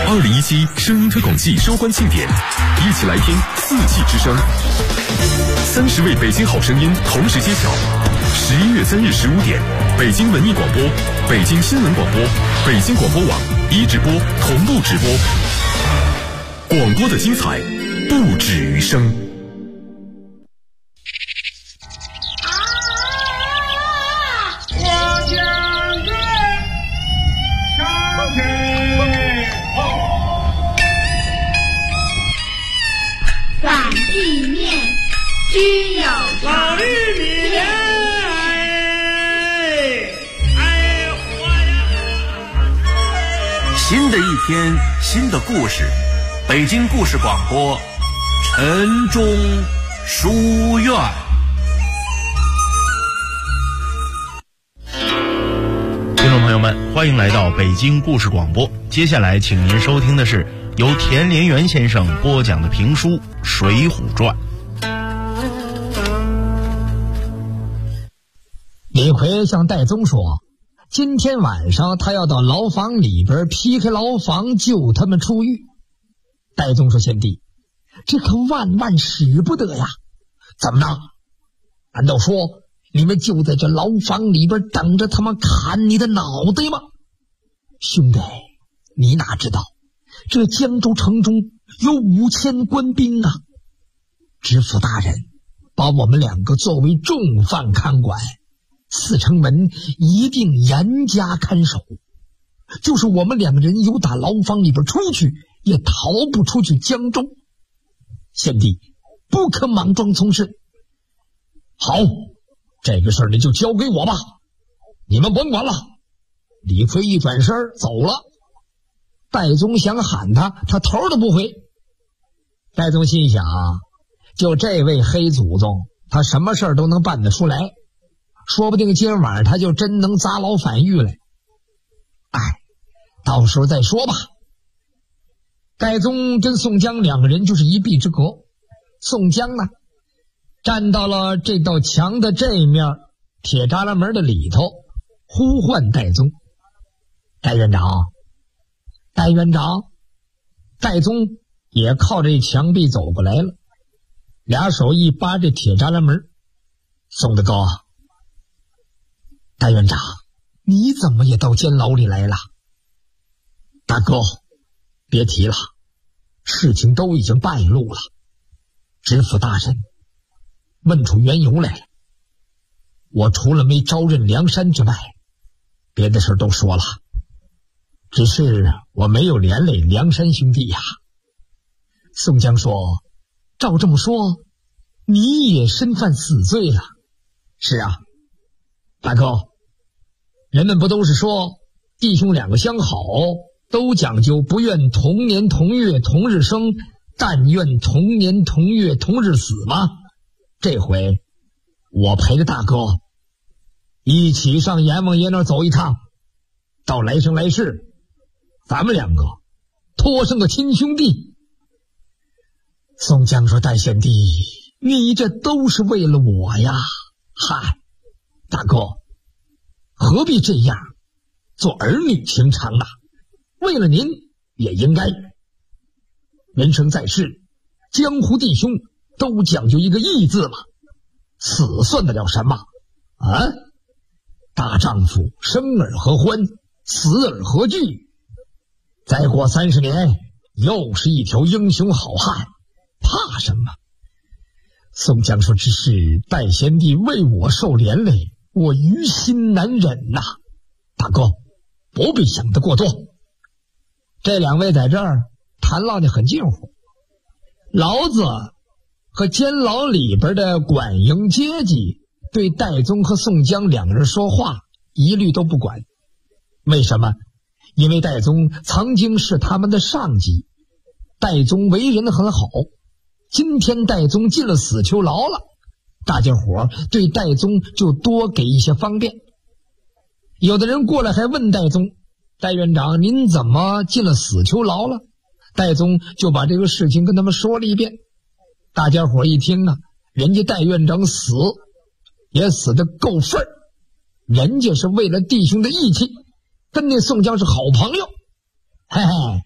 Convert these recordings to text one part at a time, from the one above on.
2017声音推广季收官庆典，一起来听四季之声。30位北京好声音同时揭晓。11月3日15点，北京文艺广播、北京新闻广播、北京广播网直播同步直播。广播的精彩不止于声。 居有老绿米莲， 新的一天，新的故事，北京故事广播，晨钟书院。听众朋友们，欢迎来到北京故事广播。接下来，请您收听的是由田连元先生播讲的评书《水浒传》。 李逵向戴宗说，今天晚上他要到牢房里边劈开牢房救他们出狱。戴宗说，贤弟，这可万万使不得呀。怎么着？难道说你们就在这牢房里边等着他们砍你的脑袋吗？兄弟，你哪知道这江州城中有5000官兵啊，知府大人把我们2个作为重犯看管，4城门一定严加看守，就是我们2个人有打牢房里边出去，也逃不出去江州。贤弟，不可莽撞从事。好，这个事儿你就交给我吧，你们甭管了。李逵一转身走了。戴宗想喊他，他头都不回。戴宗心想，就这位黑祖宗，他什么事儿都能办得出来，说不定今晚上他就真能砸牢反狱来。到时候再说吧。戴宗跟宋江2个人就是一壁之隔。宋江呢，站到了这道墙的这一面铁栅栏门的里头，呼唤戴宗。戴院长，戴院长。戴宗也靠着墙壁走过来了，俩手一扒这铁栅栏门。宋大哥，戴院长，你怎么也到监牢里来了？大哥，别提了，事情都已经败露了，知府大人问出缘由来了。我除了没招认梁山之外，别的事都说了，只是我没有连累梁山兄弟呀。宋江说，照这么说，你也身犯死罪了。是啊，大哥，人们不都是说弟兄2个相好，都讲究不愿同年同月同日生，但愿同年同月同日死吗？这回我陪着大哥一起上阎王爷那儿走一趟，到来生来世咱们2个托生个亲兄弟。宋江说，戴贤弟，你这都是为了我呀。嗨，大哥，何必这样，做儿女情长啊？为了您也应该。人生在世，江湖弟兄都讲究一个义字嘛，死算得了什么啊？大丈夫生而何欢，死而何惧？再过30年，又是一条英雄好汉，怕什么？宋江说，只是戴贤弟为我受连累，我于心难忍呐。大哥，不必想得过多。这2位在这儿谈唠得很近乎。牢子和监牢里边的管营阶级对戴宗和宋江2个人说话一律都不管。为什么？因为戴宗曾经是他们的上级，戴宗为人很好，今天戴宗进了死囚牢了，大家伙对戴宗就多给一些方便。有的人过来还问戴宗，戴院长，您怎么进了死囚牢了？戴宗就把这个事情跟他们说了一遍。大家伙一听啊，人家戴院长死也死得够份儿，人家是为了弟兄的义气，跟那宋江是好朋友。嘿嘿，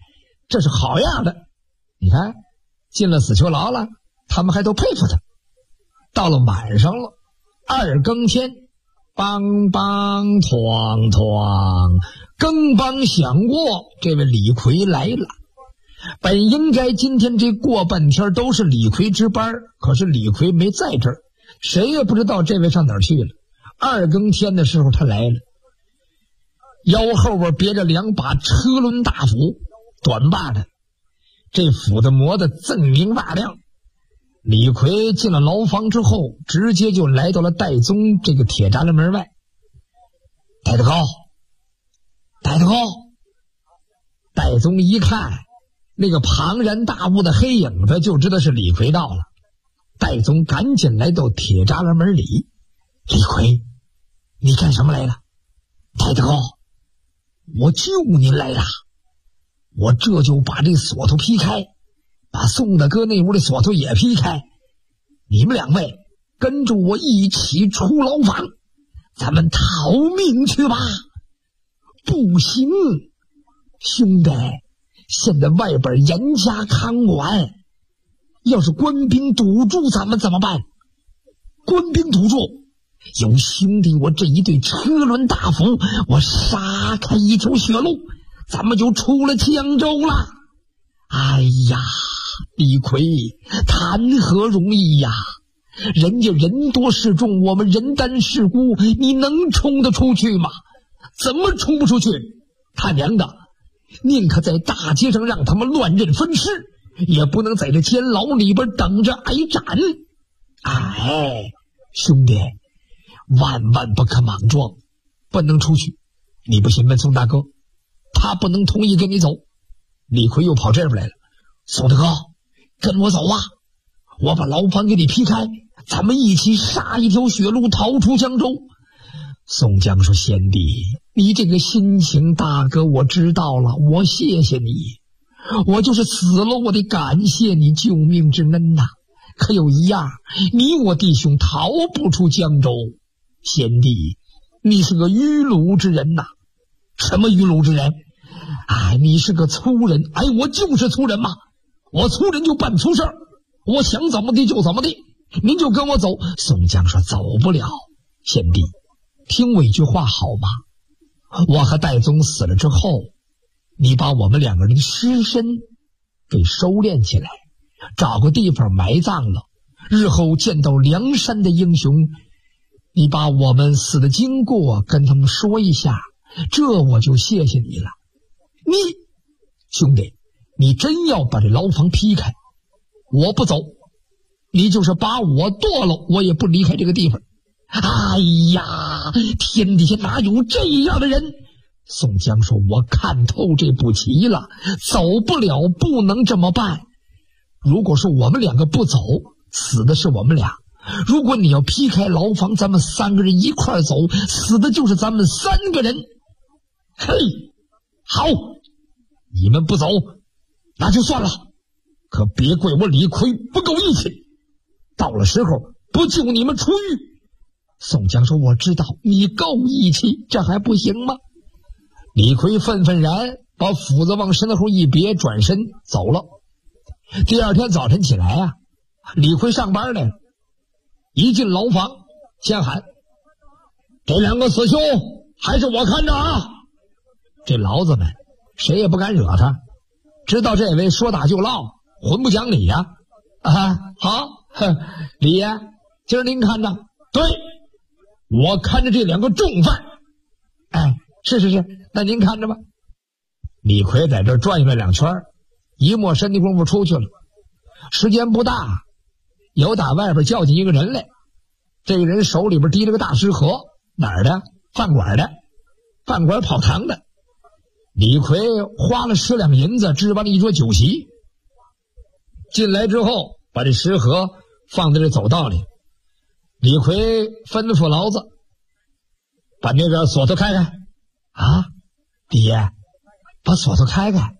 这是好样的。你看进了死囚牢了，他们还都佩服他。到了晚上了，2更天，梆梆哐哐，更梆响过，这位李逵来了。本应该今天这过半天都是李逵值班，可是李逵没在这儿，谁也不知道这位上哪儿去了。2更天的时候他来了，腰后边别着2把车轮大斧，短把的，这斧子磨得锃明瓦亮。李逵进了牢房之后，直接就来到了戴宗这个铁栅栏门外。戴得高，戴得高。戴宗一看那个庞然大物的黑影子，就知道是李逵到了。戴宗赶紧来到铁栅栏门里。李逵，你干什么来了？戴得高，我救您来了。我这就把这锁头劈开，把宋大哥那屋的锁头也劈开，你们2位跟着我一起出牢房，咱们逃命去吧。不行，兄弟，现在外边严加看管，要是官兵堵住咱们怎么办？官兵堵住，有兄弟我这一对车轮大斧，我杀开一条血路，咱们就出了江州了。哎呀，李逵，谈何容易呀！人家人多势众，我们人单势孤，你能冲得出去吗？怎么冲不出去？他娘的，宁可在大街上让他们乱刃分尸，也不能在这监牢里边等着挨斩。哎，兄弟，万万不可莽撞，不能出去。你不信问宋大哥，他不能同意跟你走。李逵又跑这边来了。宋大哥，跟我走啊，我把牢房给你劈开，咱们一起杀一条血路逃出江州。宋江说，贤弟，你这个心情大哥我知道了，我谢谢你，我就是死了我得感谢你救命之恩呐。可有一样，你我弟兄逃不出江州。贤弟，你是个愚鲁之人呐。什么愚鲁之人？哎，你是个粗人。哎，我就是粗人嘛，我粗人就办粗事儿，我想怎么地就怎么地，您就跟我走。宋江说，走不了。贤弟，听我一句话好吗？我和戴宗死了之后，你把我们2个人的尸身给收敛起来，找个地方埋葬了，日后见到梁山的英雄，你把我们死的经过跟他们说一下，这我就谢谢你了。你兄弟，你真要把这牢房劈开，我不走，你就是把我剁了，我也不离开这个地方。哎呀，天底下哪有这样的人？宋江说，我看透这步棋了，走不了，不能这么办。如果说我们2个不走，死的是我们俩，如果你要劈开牢房，咱们3个人一块走，死的就是咱们3个人。嘿，好，你们不走那就算了，可别怪我李逵不够义气，到了时候不救你们出狱。宋江说，我知道你够义气，这还不行吗？李逵愤愤然把斧子往身后一别，转身走了。第2天早晨起来啊，李逵上班来了，一进牢房先喊，这2个死囚还是我看着啊。这牢子们谁也不敢惹他，知道这位说打就唠，混不讲理呀。好，李爷，今儿您看着。对，我看着这2个重犯。哎，是，那您看着吧。李逵在这转悠了2圈，一抹身的功夫出去了。时间不大，有打外边叫进一个人来，这个人手里边提了个大食盒，哪儿的？饭馆的，饭馆跑堂的。李逵花了10两银子置办了一桌酒席，进来之后把这食盒放在这走道里。李逵吩咐牢子，把那个锁头开开。啊，李爷，把锁头开开，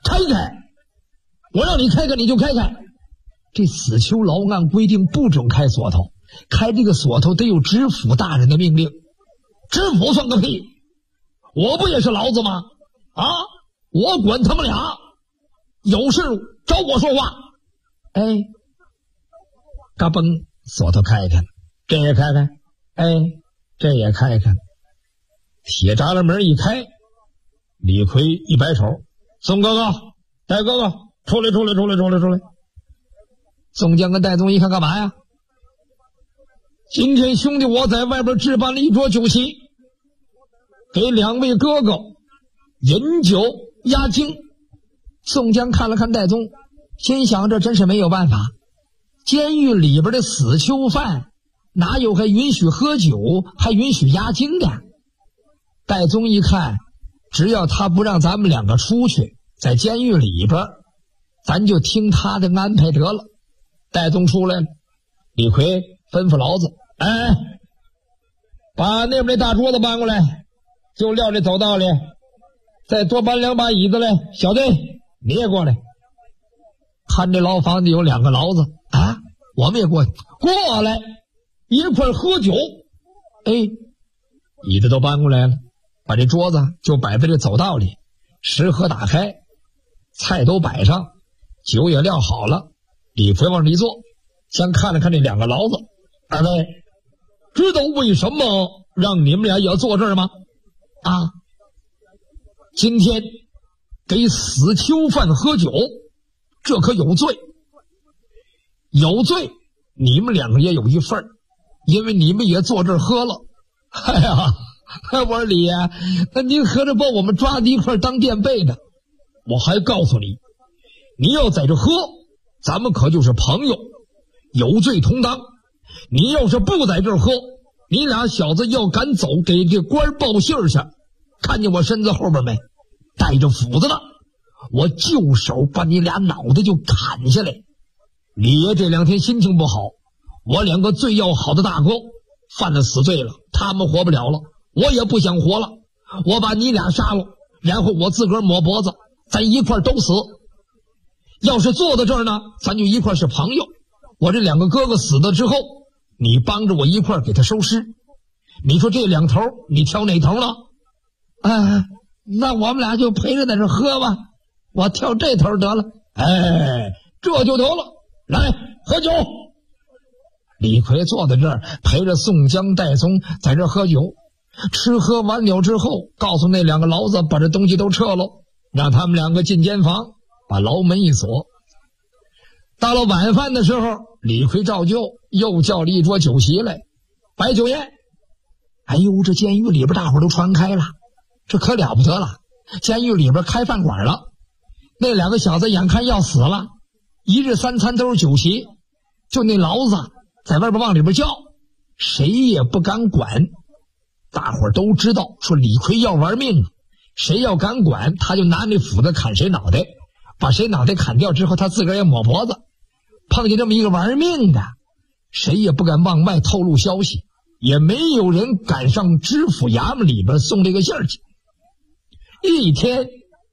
我让你开开你就开开。这死囚牢按规定不准开锁头，开这个锁头得有知府大人的命令。知府算个屁，我不也是牢子吗？啊，我管他们俩。 有事找我说话。哎，嘎嘣，锁头开开，这也开开，哎，这也开开。铁栅栏门一开，李逵一摆手，宋哥哥，戴哥哥，出来。宋江跟戴宗一看，干嘛呀？今天兄弟我在外边置办了一桌酒席，给2位哥哥饮酒压惊。宋江看了看戴宗，心想这真是没有办法，监狱里边的死囚犯哪有还允许喝酒还允许压惊的？戴宗一看，只要他不让咱们2个出去，在监狱里边咱就听他的安排得了。戴宗出来了，李逵吩咐老子，哎，把那边那大桌子搬过来，就撂这走道里，再多搬2把椅子来。小子你也过来。看这牢房里有2个牢子啊，我们也过来一块喝酒。哎，椅子都搬过来了，把这桌子就摆在这走道里，食盒打开，菜都摆上，酒也撂好了。李逵往这一坐，先看了看这2个牢子，二位知道为什么让你们俩也要坐这儿吗？啊，今天给死囚犯喝酒，这可有罪。有罪，你们2个也有一份，因为你们也坐这儿喝了。哎呀，我说李爷，那您合着把我们抓在一块当垫背的。我还告诉你，你要在这喝，咱们可就是朋友，有罪同当。你要是不在这儿喝，你俩小子要敢走，给这官报信去，看见我身子后边没？带着斧子呢，我就手把你俩脑袋就砍下来。李爷这2天心情不好，我2个最要好的大哥犯了死罪了，他们活不了了，我也不想活了，我把你俩杀了，然后我自个儿抹脖子，咱一块都死。要是坐到这儿呢，咱就一块是朋友。我这2个哥哥死了之后，你帮着我一块给他收尸。你说这2头你挑哪头呢？那我们俩就陪着在这喝吧，我挑这头得了。哎，这就得了，来喝酒。李逵坐在这儿陪着宋江戴宗在这儿喝酒，吃喝完了之后，告诉那2个牢子把这东西都撤了，让他们2个进监房，把牢门一锁。到了晚饭的时候，李逵照旧又叫了一桌酒席来，摆酒宴。哎呦，这监狱里边大伙都传开了，这可了不得了，监狱里边开饭馆了。那2个小子眼看要死了，一日3餐都是酒席，就那牢子在外边往里边叫，谁也不敢管。大伙都知道说李逵要玩命，谁要敢管，他就拿那斧子砍谁脑袋，把谁脑袋砍掉之后，他自个儿也抹脖子。碰见这么一个玩命的，谁也不敢往外透露消息，也没有人敢上知府衙门里边送这个信儿去。1天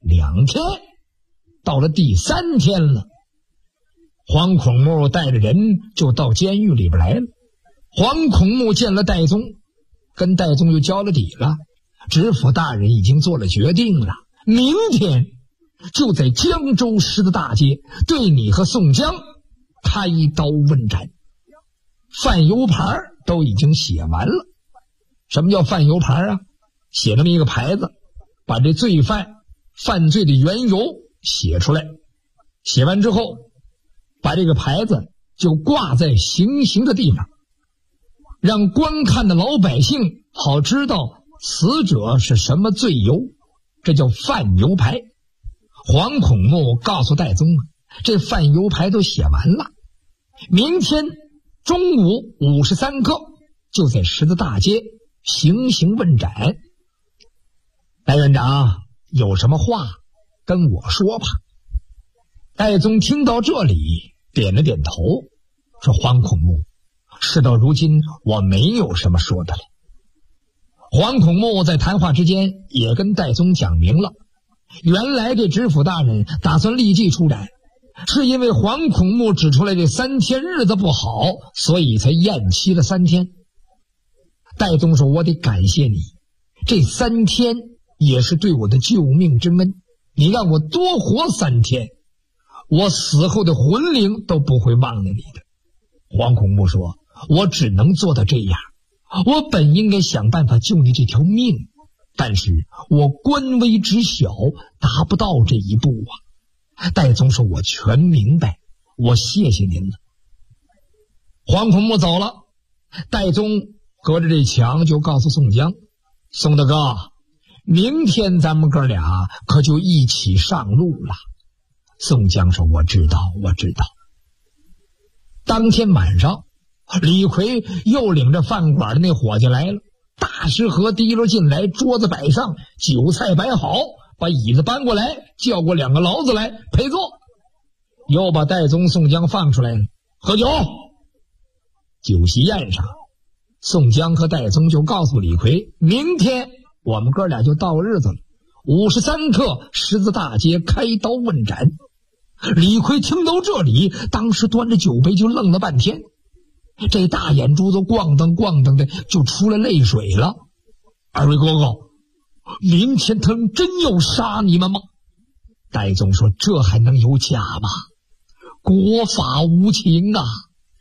2天，到了第3天了，黄孔目带着人就到监狱里边来了。黄孔目见了戴宗，跟戴宗就交了底了，知府大人已经做了决定了，明天就在江州市的大街对你和宋江开刀问斩。犯油牌都已经写完了。什么叫犯油牌啊？写那么一个牌子，把这罪犯犯罪的缘由写出来，写完之后把这个牌子就挂在行刑的地方，让观看的老百姓好知道死者是什么罪由，这叫犯油牌。黄孔目告诉戴宗，这犯油牌都写完了，明天中午5时3刻就在十字大街行刑问斩。戴院长有什么话跟我说吧。戴宗听到这里点了点头，说黄孔目，事到如今我没有什么说的了。黄孔目在谈话之间也跟戴宗讲明了，原来这知府大人打算立即出斩，是因为黄孔目指出来这3天日子不好，所以才延期了3天。戴宗说，我得感谢你，这3天也是对我的救命之恩，你让我多活3天， 我死后的魂灵都不会忘了你的。黄孔木说，我只能做到这样，我本应该想办法救你这条命，但是我官微之小，达不到这一步啊。戴宗说，我全明白，我谢谢您了。黄孔木走了，戴宗隔着这墙就告诉宋江，宋大哥，明天咱们哥俩可就一起上路了。宋江说，我知道。当天晚上，李逵又领着饭馆的那伙计来了，大食盒提溜进来，桌子摆上，酒菜摆好，把椅子搬过来，叫过2个牢子来陪坐，又把戴宗、宋江放出来了，喝酒。酒席宴上，宋江和戴宗就告诉李逵，明天我们哥俩就到日子了，53刻十字大街开刀问斩。李逵听到这里，当时端着酒杯就愣了半天，这大眼珠子咣当的就出了泪水了。二位哥哥，明天他们真要杀你们吗？戴宗说，这还能有假吗？国法无情啊。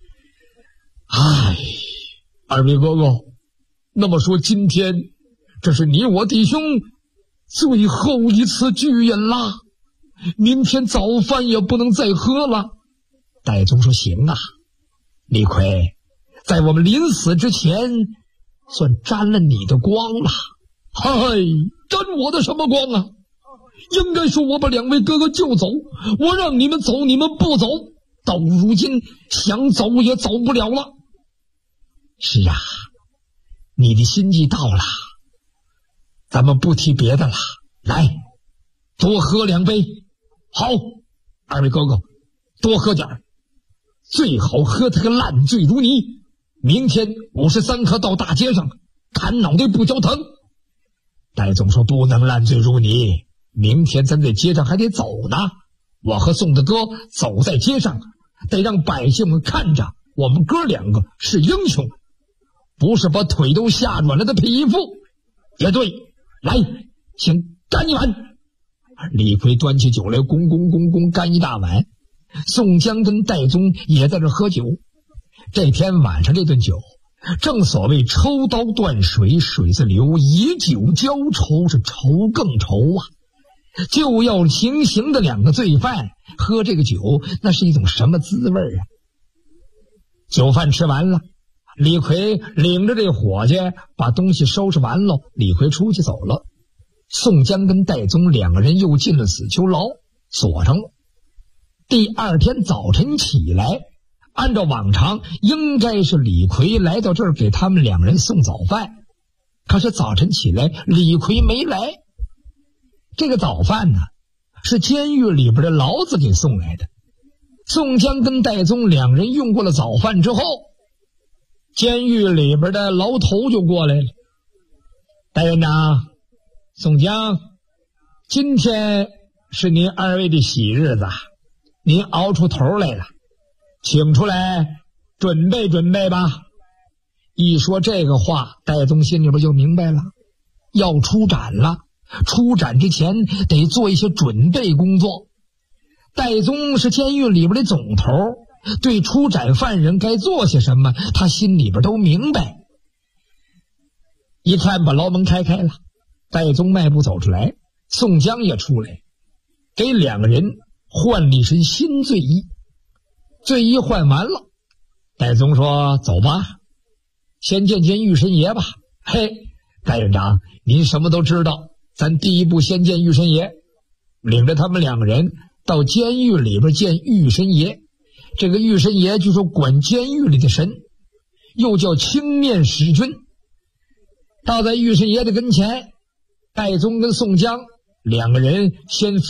唉，二位哥哥，那么说今天这是你我弟兄最后一次聚饮啦，明天早饭也不能再喝了。戴宗说，行啊，李逵，在我们临死之前算沾了你的光了。嗨，沾我的什么光啊？应该说我把2位哥哥救走，我让你们走，你们不走，到如今想走也走不了了。是啊，你的心计到了，咱们不提别的了，来，多喝2杯。好，二位哥哥，多喝点，最好喝他个烂醉如泥。明天53刻到大街上砍脑袋不交疼。戴宗说，不能烂醉如泥，明天咱在街上还得走呢。我和宋大哥走在街上，得让百姓们看着我们哥2个是英雄，不是把腿都吓软了的匹夫。也对，来，请干一碗。李逵端起酒来，咣干一大碗。宋江跟戴宗也在这喝酒。这天晚上这顿酒，正所谓抽刀断水，水自流，以酒浇愁，是愁更愁啊。就要行刑的2个罪犯喝这个酒，那是一种什么滋味啊？酒饭吃完了，李逵领着这伙计把东西收拾完了，李逵出去走了。宋江跟戴宗2个人又进了死囚牢，锁上了。第2天早晨起来，按照往常应该是李逵来到这儿给他们2人送早饭，可是早晨起来李逵没来。这个早饭呢，是监狱里边的牢子给送来的。宋江跟戴宗2人用过了早饭之后，监狱里边的牢头就过来了。戴院长，宋江，今天是您2位的喜日子，您熬出头来了，请出来准备准备吧。一说这个话，戴宗心里边就明白了，要出斩了，出斩之前得做一些准备工作。戴宗是监狱里边的总头，对出斩犯人该做些什么，他心里边都明白。一看把牢门开了，戴宗迈步走出来，宋江也出来，给2个人换了一身新罪衣。罪衣换完了，戴宗说，走吧，先见见玉神爷吧。嘿，戴院长，您什么都知道，咱第一步先见玉神爷。领着他们2个人到监狱里边见玉神爷。这个玉神爷据说管监狱里的神，又叫青面使君。到在玉神爷的跟前，戴宗跟宋江2个人先